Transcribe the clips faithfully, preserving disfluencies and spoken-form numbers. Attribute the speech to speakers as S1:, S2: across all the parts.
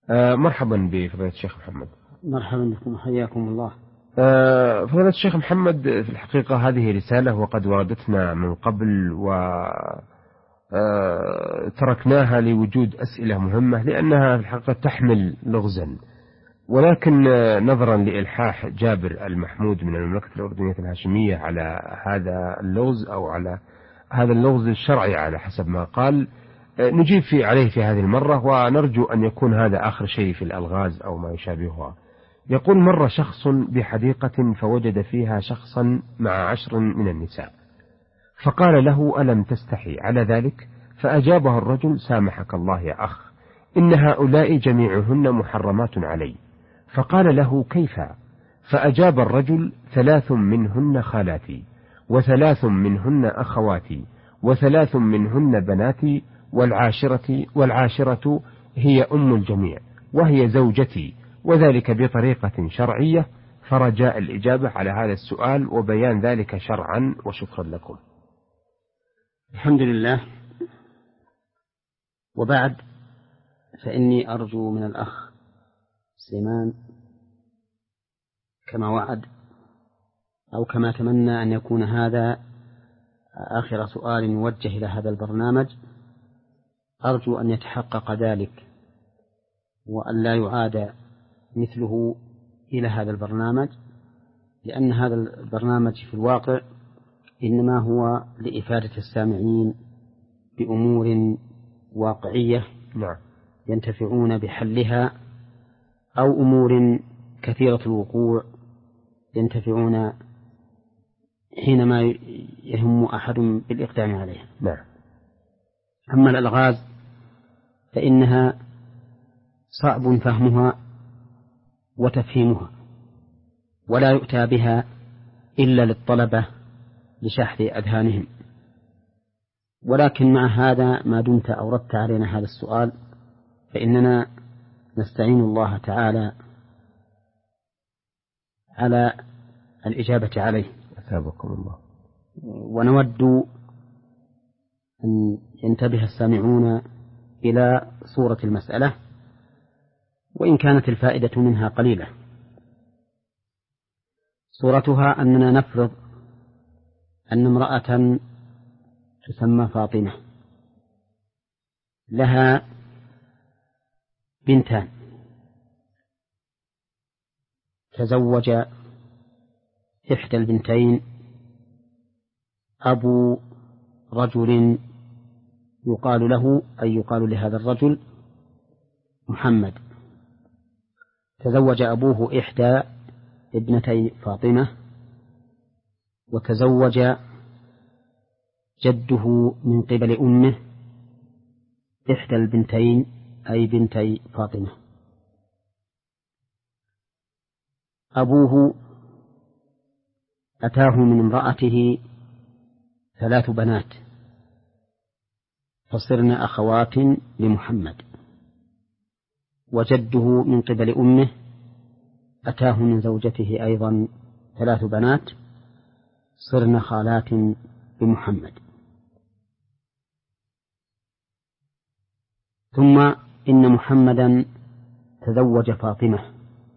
S1: آه مرحبا بفضيلة الشيخ محمد.
S2: مرحبا بكم، حياكم الله.
S1: آه فضيلة الشيخ محمد، في الحقيقة هذه رسالة وقد واردتنا من قبل و آه تركناها لوجود أسئلة مهمة، لأنها في الحقيقة تحمل لغزا، ولكن نظرا لإلحاح جابر المحمود من المملكة الأردنية الهاشمية على هذا اللغز أو على هذا اللغز الشرعي على حسب ما قال، نجيب في عليه في هذه المرة، ونرجو أن يكون هذا آخر شيء في الألغاز أو ما يشابهها. يقول: مر شخص بحديقة فوجد فيها شخصا مع عشر من النساء، فقال له: ألم تستحي على ذلك؟ فأجابه الرجل: سامحك الله يا أخ، إن هؤلاء جميعهن محرمات علي. فقال له: كيف؟ فأجاب الرجل: ثلاث منهن خالاتي، وثلاث منهن أخواتي، وثلاث منهن بناتي، والعاشرة والعاشرة هي أم الجميع وهي زوجتي، وذلك بطريقة شرعية. فرجاء الإجابة على هذا السؤال وبيان ذلك شرعا، وشكرا لكم.
S2: الحمد لله، وبعد، فإني أرجو من الأخ سليمان كما وعد أو كما تمنى أن يكون هذا آخر سؤال يوجه إلى هذا البرنامج، أرجو أن يتحقق ذلك وأن لا يعاد مثله إلى هذا البرنامج، لأن هذا البرنامج في الواقع إنما هو لإفادة السامعين بأمور واقعية ينتفعون بحلها، أو أمور كثيرة الوقوع ينتفعون حينما يهم أحد بالإقدام عليها.
S1: نعم.
S2: أما الألغاز فإنها صعب فهمها وتفهيمها، ولا يؤتى بها إلا للطلبة لشحذ أذهانهم، ولكن مع هذا ما دمت أوردت علينا هذا السؤال فإننا نستعين الله تعالى على الإجابة عليه.
S1: أثابكم الله.
S2: ونود أن ينتبه السامعون إلى صورة المسألة، وإن كانت الفائدة منها قليلة. صورتها أننا نفرض أن امرأة تسمى فاطمة لها بنتان، تزوج إحدى البنتين أبو رجل يقال له أي يقال لهذا الرجل محمد، تزوج أبوه إحدى ابنتي فاطمة، وتزوج جده من قبل أمه إحدى البنتين أي بنتي فاطمة. أبوه أتاه من امرأته ثلاث بنات فصرن أخوات لمحمد، وجده من قبل أمه أتاه من زوجته أيضا ثلاث بنات صرن خالات بمحمد. ثم إن محمدا تزوج فاطمة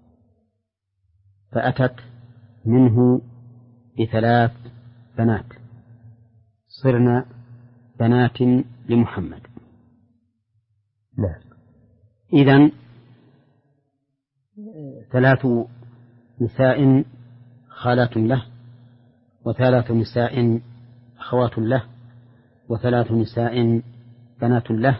S2: فأتت منه بثلاث بنات صرن بنات لمحمد.
S1: نعم.
S2: إذن ثلاث نساء خالات له، وثلاث نساء أخوات له، وثلاث نساء بنات له.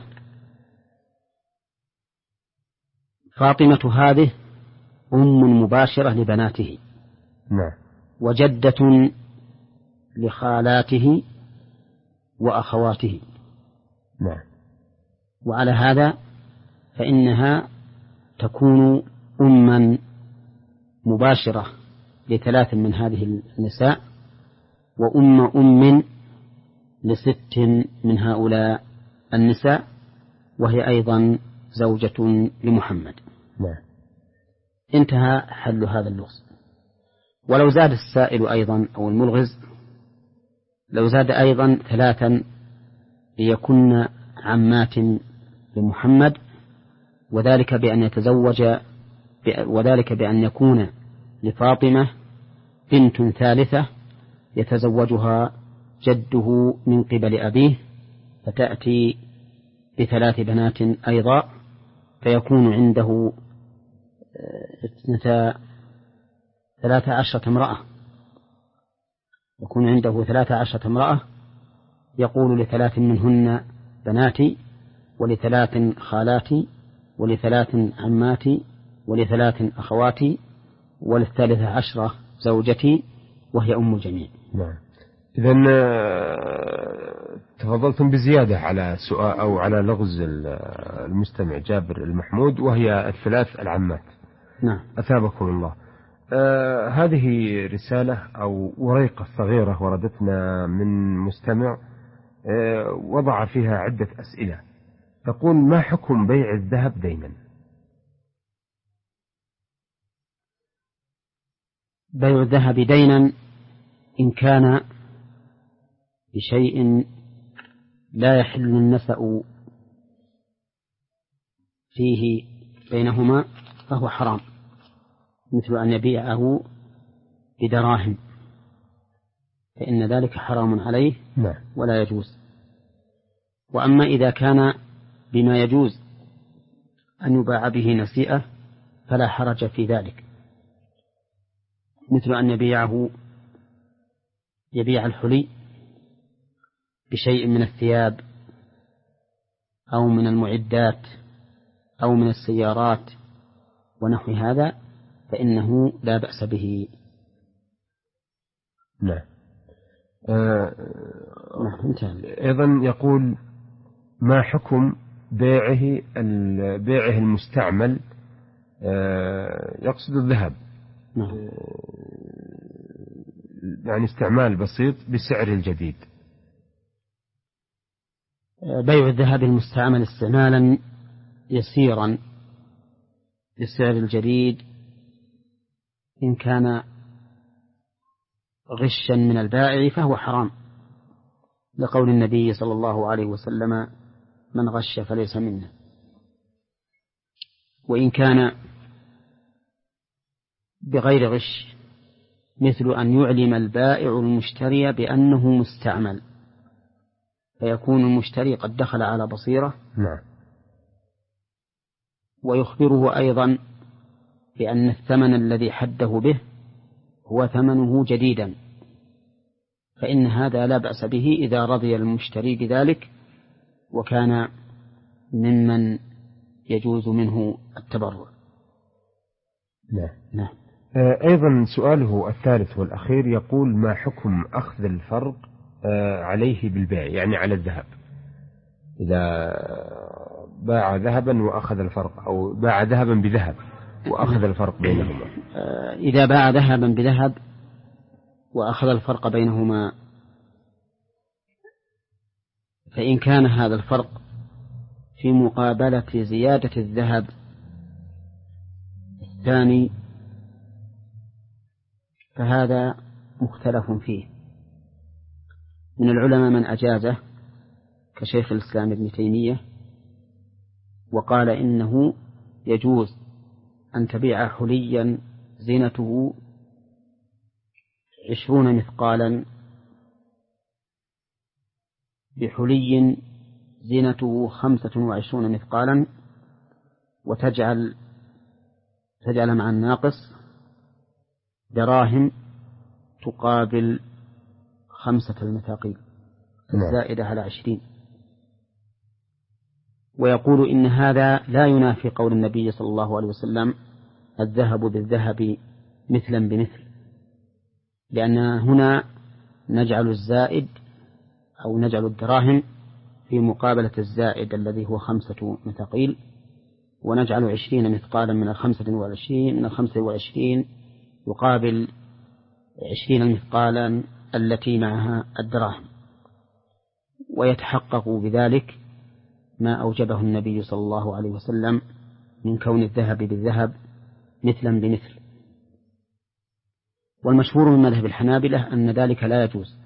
S2: فاطمة هذه أم مباشرة لبناته،
S1: نعم،
S2: وجدة لخالاته وأخواته.
S1: نعم.
S2: وعلى هذا فإنها تكون أما مباشرة لثلاث من هذه النساء، وأم أم لست من هؤلاء النساء، وهي أيضا زوجة لمحمد.
S1: نعم.
S2: انتهى حل هذا اللغز. ولو زاد السائل أيضا أو الملغز، لو زاد أيضا ثلاثا ليكن عمات لمحمد وذلك بأن يتزوج وذلك بأن يكون لفاطمة بنت ثالثة يتزوجها جده من قبل أبيه، فتأتي بثلاث بنات أيضا، فيكون عنده اثنتا ثلاث عشرة امرأة يكون عنده ثلاث عشرة امرأة، يقول لثلاث منهن بناتي، ولثلاث خالاتي، ولثلاث عماتي، ولثلاث أخواتي، وللثالثة عشرة زوجتي وهي أم الجميع.
S1: نعم. إذن تفضلتم بزيادة على سؤال أو على لغز المستمع جابر المحمود، وهي الثلاث العمات.
S2: نعم.
S1: أثابكم الله. آه هذه رسالة أو وريقة صغيرة وردتنا من مستمع آه وضع فيها عدة أسئلة. تقول: ما حكم بيع الذهب دينا؟
S2: بيع الذهب دينا إن كان بشيء لا يحل النسأ فيه بينهما فهو حرام، مثل أن يبيعه بدراهم، فإن ذلك حرام عليه ولا يجوز. وأما إذا كان بما يجوز أن يباع به نسيئة فلا حرج في ذلك، مثل أن يبيعه يبيع الحلي بشيء من الثياب أو من المعدات أو من السيارات ونحو هذا، فإنه لا بأس به.
S1: نعم. آه أيضا يقول: ما حكم بيعه بيعه المستعمل، آه يقصد الذهب،
S2: نعم.
S1: يعني استعمال بسيط بسعر الجديد؟
S2: بيع الذهب المستعمل استعمالا يسيرا بالسعر الجديد إن كان غشا من البائع فهو حرام، لقول النبي صلى الله عليه وسلم: من غش فليس منا. وإن كان بغير غش، مثل أن يعلم البائع المشتري بأنه مستعمل، فيكون المشتري قد دخل على بصيرة،
S1: نعم.
S2: ويخبره أيضا بأن الثمن الذي حده به هو ثمنه جديدا، فإن هذا لا بأس به إذا رضي المشتري بذلك وكان ممن يجوز منه التبرع.
S1: نعم.
S2: نعم.
S1: أيضا سؤاله الثالث والأخير يقول: ما حكم أخذ الفرق عليه بالبيع، يعني على الذهب، إذا باع ذهبا وأخذ الفرق، أو باع ذهبا بذهب وأخذ الفرق بينهما؟
S2: إذا باع ذهبا بذهب وأخذ الفرق بينهما، فإن كان هذا الفرق في مقابلة زيادة الذهب الثاني فهذا مختلف فيه. من العلماء من أجازه كشيخ الإسلام ابن تيمية، وقال إنه يجوز أن تبيع حليا زينته عشرون مثقالا بحلي زينته خمسة وعشرون مثقالا، وتجعل تجعل مع الناقص دراهم تقابل خمسة المثاقيل الزائدة على عشرين. ويقول إن هذا لا ينافي قول النبي صلى الله عليه وسلم: الذهب بالذهب مثلا بمثل، لأن هنا نجعل الزائد أو نجعل الدراهم في مقابلة الزائد الذي هو خمسة مثاقيل، ونجعل عشرين مثقالا من الخمسة والعشرين من الخمسة والعشرين يقابل عشرين مثقالا التي معها الدراهم، ويتحقق بذلك ما أوجبه النبي صلى الله عليه وسلم من كون الذهب بالذهب مثلا بمثل. والمشهور من مذهب الحنابلة أن ذلك لا يجوز،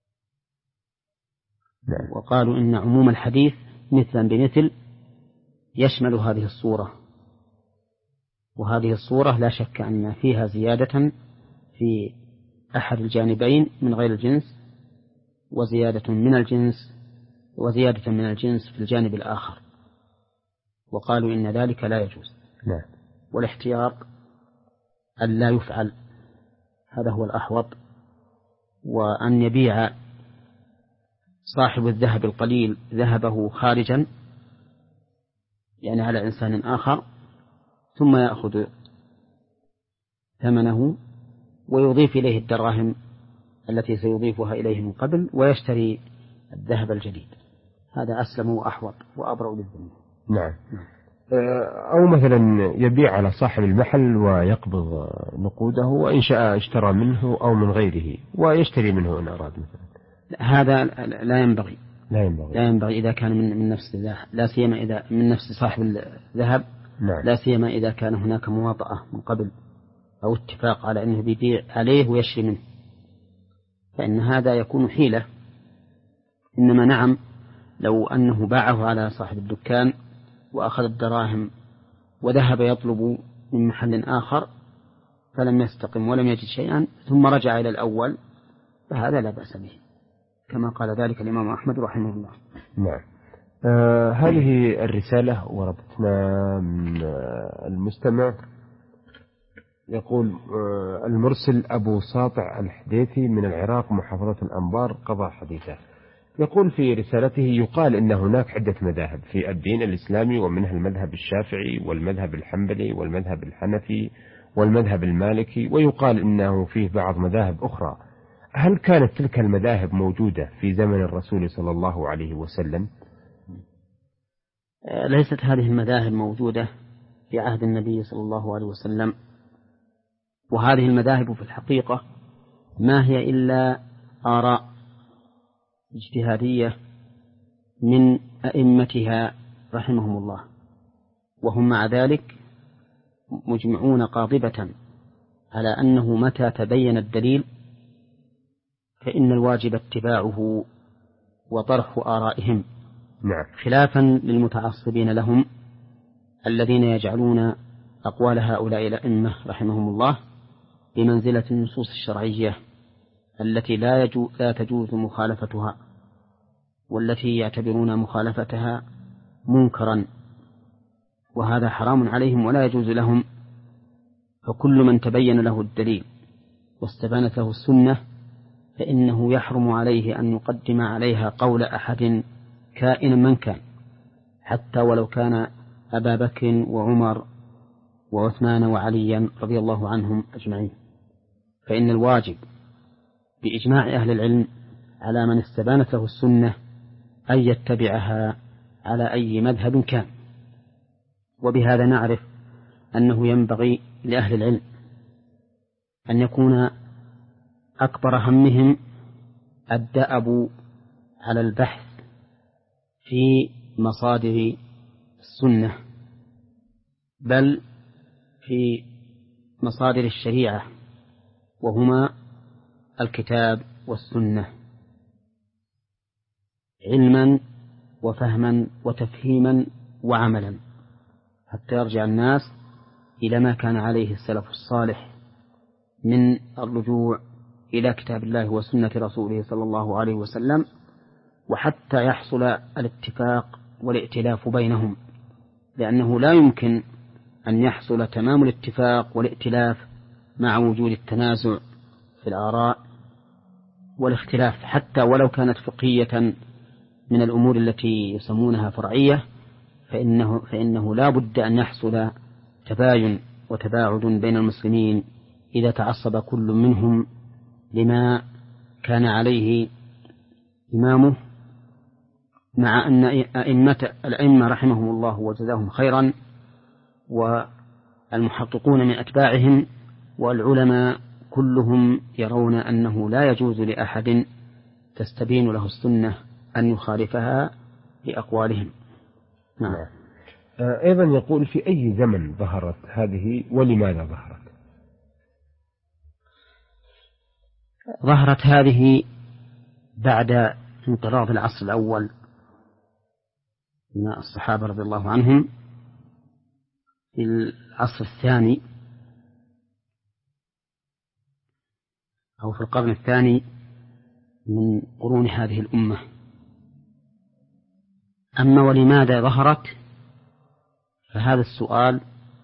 S2: وقالوا إن عموم الحديث مثلا بمثل يشمل هذه الصورة، وهذه الصورة لا شك أن فيها زيادة في أحد الجانبين من غير الجنس، وزيادة من الجنس وزيادة من الجنس في الجانب الآخر، وقالوا إن ذلك لا يجوز.
S1: نعم.
S2: والاحتياط أن لا يفعل، هذا هو الأحوط، وأن يبيع صاحب الذهب القليل ذهبه خارجا يعني على إنسان آخر، ثم يأخذ ثمنه ويضيف إليه الدراهم التي سيضيفها إليه من قبل ويشتري الذهب الجديد، هذا أسلم وأحوط وأبرأ للذمة.
S1: نعم. أو مثلا يبيع على صاحب المحل ويقبض نقوده، وإن شاء اشترى منه أو من غيره ويشتري منه إن أراد مثلا.
S2: هذا لا ينبغي
S1: لا ينبغي,
S2: لا ينبغي إذا كان من, من نفس الله، لا سيما إذا من نفس صاحب الذهب.
S1: نعم.
S2: لا سيما إذا كان هناك مواطأة من قبل أو اتفاق على أنه بيبيع عليه ويشري منه، فإن هذا يكون حيلة. إنما نعم، لو أنه باعه على صاحب الدكان وأخذ الدراهم وذهب يطلب من محل آخر فلم يستقم ولم يجد شيئا ثم رجع إلى الأول، فهذا لا بأس به، كما قال ذلك الإمام أحمد رحمه الله.
S1: نعم. آه هذه الرسالة وردتنا من المستمع، يقول آه المرسل أبو ساطع الحديثي من العراق محافظة الأنبار قضى حديثه. يقول في رسالته: يقال إن هناك عدة مذاهب في الدين الإسلامي، ومنها المذهب الشافعي والمذهب الحنبلي والمذهب الحنفي والمذهب المالكي، ويقال إنه فيه بعض مذاهب أخرى. هل كانت تلك المذاهب موجودة في زمن الرسول صلى الله عليه وسلم؟
S2: ليست هذه المذاهب موجودة في عهد النبي صلى الله عليه وسلم، وهذه المذاهب في الحقيقة ما هي إلا آراء اجتهادية من أئمتها رحمهم الله، وهم مع ذلك مجمعون قاطبة على أنه متى تبين الدليل فإن الواجب اتباعه وطرح آرائهم.
S1: نعم.
S2: خلافا للمتعصبين لهم الذين يجعلون أقوال هؤلاء الأئمة رحمهم الله بمنزلة النصوص الشرعية التي لا, يجو لا تجوز مخالفتها، والتي يعتبرون مخالفتها منكرا، وهذا حرام عليهم ولا يجوز لهم. فكل من تبين له الدليل واستبانت له السنة فإنه يحرم عليه أن يقدم عليها قول أحد كائنا من كان، حتى ولو كان أبا بكر وعمر وعثمان وعليا رضي الله عنهم أجمعين. فإن الواجب بإجماع أهل العلم على من استبانت له السنة أن يتبعها على أي مذهب كان. وبهذا نعرف أنه ينبغي لأهل العلم أن يكون أكبر همهم الدأب على البحث في مصادر السنة، بل في مصادر الشريعة، وهما الكتاب والسنة، علما وفهما وتفهيما وعملا، حتى يرجع الناس إلى ما كان عليه السلف الصالح من الرجوع إلى كتاب الله وسنة رسوله صلى الله عليه وسلم، وحتى يحصل الاتفاق والائتلاف بينهم، لأنه لا يمكن أن يحصل تمام الاتفاق والائتلاف مع وجود التنازع في الآراء والاختلاف، حتى ولو كانت فقهية من الأمور التي يسمونها فرعية، فإنه, فإنه لا بد أن يحصل تباين وتباعد بين المسلمين إذا تعصب كل منهم لما كان عليه إمامه، مع أن أئمة الأئمة رحمهم الله وجزاهم خيرا والمحققون من أتباعهم والعلماء كلهم يرون أنه لا يجوز لأحد تستبين له السنة أن يخالفها بأقوالهم.
S1: نعم. أيضا يقول: في أي زمن ظهرت هذه ولماذا ظهرت؟
S2: ظهرت هذه بعد انقراض العصر الأول من الصحابة رضي الله عنهم، في العصر الثاني أو في القرن الثاني من قرون هذه الأمة. أما ولماذا ظهرت فهذا السؤال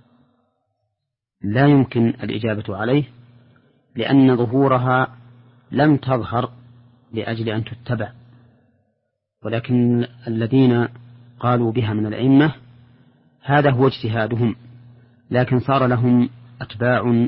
S2: لا يمكن الإجابة عليه، لأن ظهورها لم تظهر لأجل أن تتبع، ولكن الذين قالوا بها من الأئمة هذا هو اجتهادهم، لكن صار لهم أتباع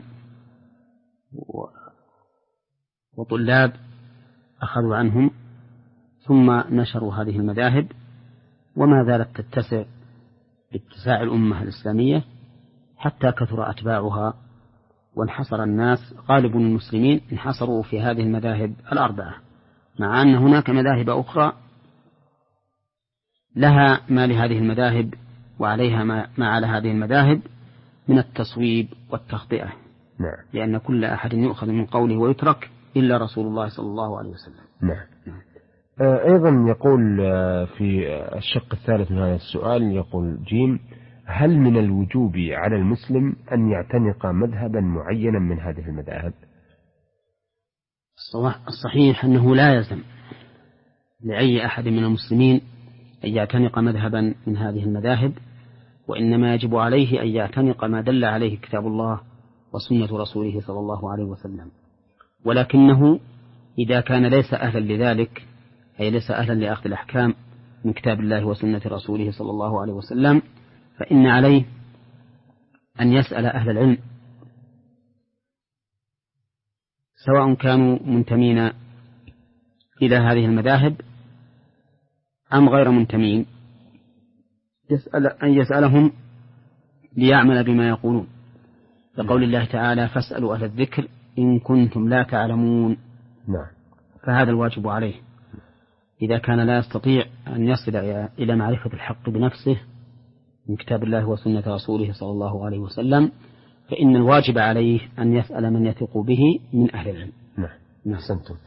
S2: وطلاب أخذوا عنهم ثم نشروا هذه المذاهب، وما زالت تتسع باتساع الأمة الإسلامية حتى كثر أتباعها، وانحصر الناس غالب المسلمين انحصروا في هذه المذاهب الأربعة، مع أن هناك مذاهب أخرى لها ما لهذه المذاهب وعليها ما, ما على هذه المذاهب من التصويب والتخطئة.
S1: نعم.
S2: لأن كل أحد يؤخذ من قوله ويترك إلا رسول الله صلى الله عليه وسلم.
S1: نعم. نعم. أيضا يقول في الشق الثالث من هذا السؤال، يقول جيم: هل من الوجوب على المسلم أن يعتنق مذهبا معينا من هذه المذاهب؟
S2: الصحيح أنه لا يلزم لأي أحد من المسلمين أن يعتنق مذهبا من هذه المذاهب، وإنما يجب عليه أن يعتنق ما دل عليه كتاب الله وسنة رسوله صلى الله عليه وسلم، ولكنه إذا كان ليس أهلا لذلك، أي ليس أهلا لأخذ الأحكام من كتاب الله وسنة رسوله صلى الله عليه وسلم، فإن عليه أن يسأل أهل العلم سواء كانوا منتمين إلى هذه المذاهب أم غير منتمين، يسأل أن يسألهم ليعمل بما يقولون، لقول الله تعالى: فاسألوا أهل الذكر إن كنتم لا تعلمون.
S1: نعم.
S2: فهذا الواجب عليه إذا كان لا يستطيع أن يصل إلى معرفة الحق بنفسه من كتاب الله وسنة رسوله صلى الله عليه وسلم، فإن الواجب عليه أن يسأل من يثق به من أهل العلم.
S1: نعم. أحسنتم.